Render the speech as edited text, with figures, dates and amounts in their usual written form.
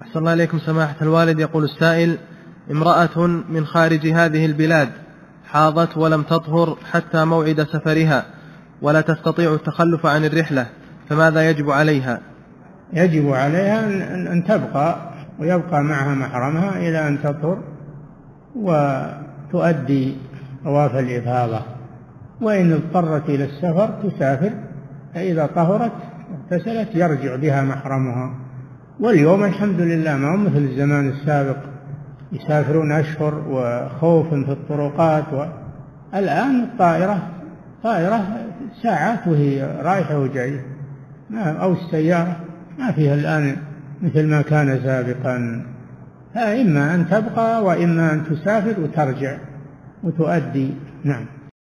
أحسن الله إليكم سماحة الوالد. يقول السائل: امرأة من خارج هذه البلاد حاضت ولم تطهر حتى موعد سفرها ولا تستطيع التخلف عن الرحلة، فماذا يجب عليها؟ يجب عليها أن تبقى ويبقى معها محرمها إلى أن تطهر وتؤدي طواف الإفاضة، وإن اضطرت إلى السفر تسافر، فإذا طهرت واغتسلت يرجع بها محرمها. واليوم الحمد لله ما هو مثل الزمان السابق، يسافرون أشهر وخوف في الطرقات. الآن طائرة ساعات وهي رايحة وجاية، أو السيارة ما فيها الآن مثل ما كان سابقا. إما أن تبقى وإما أن تسافر وترجع وتؤدي. نعم.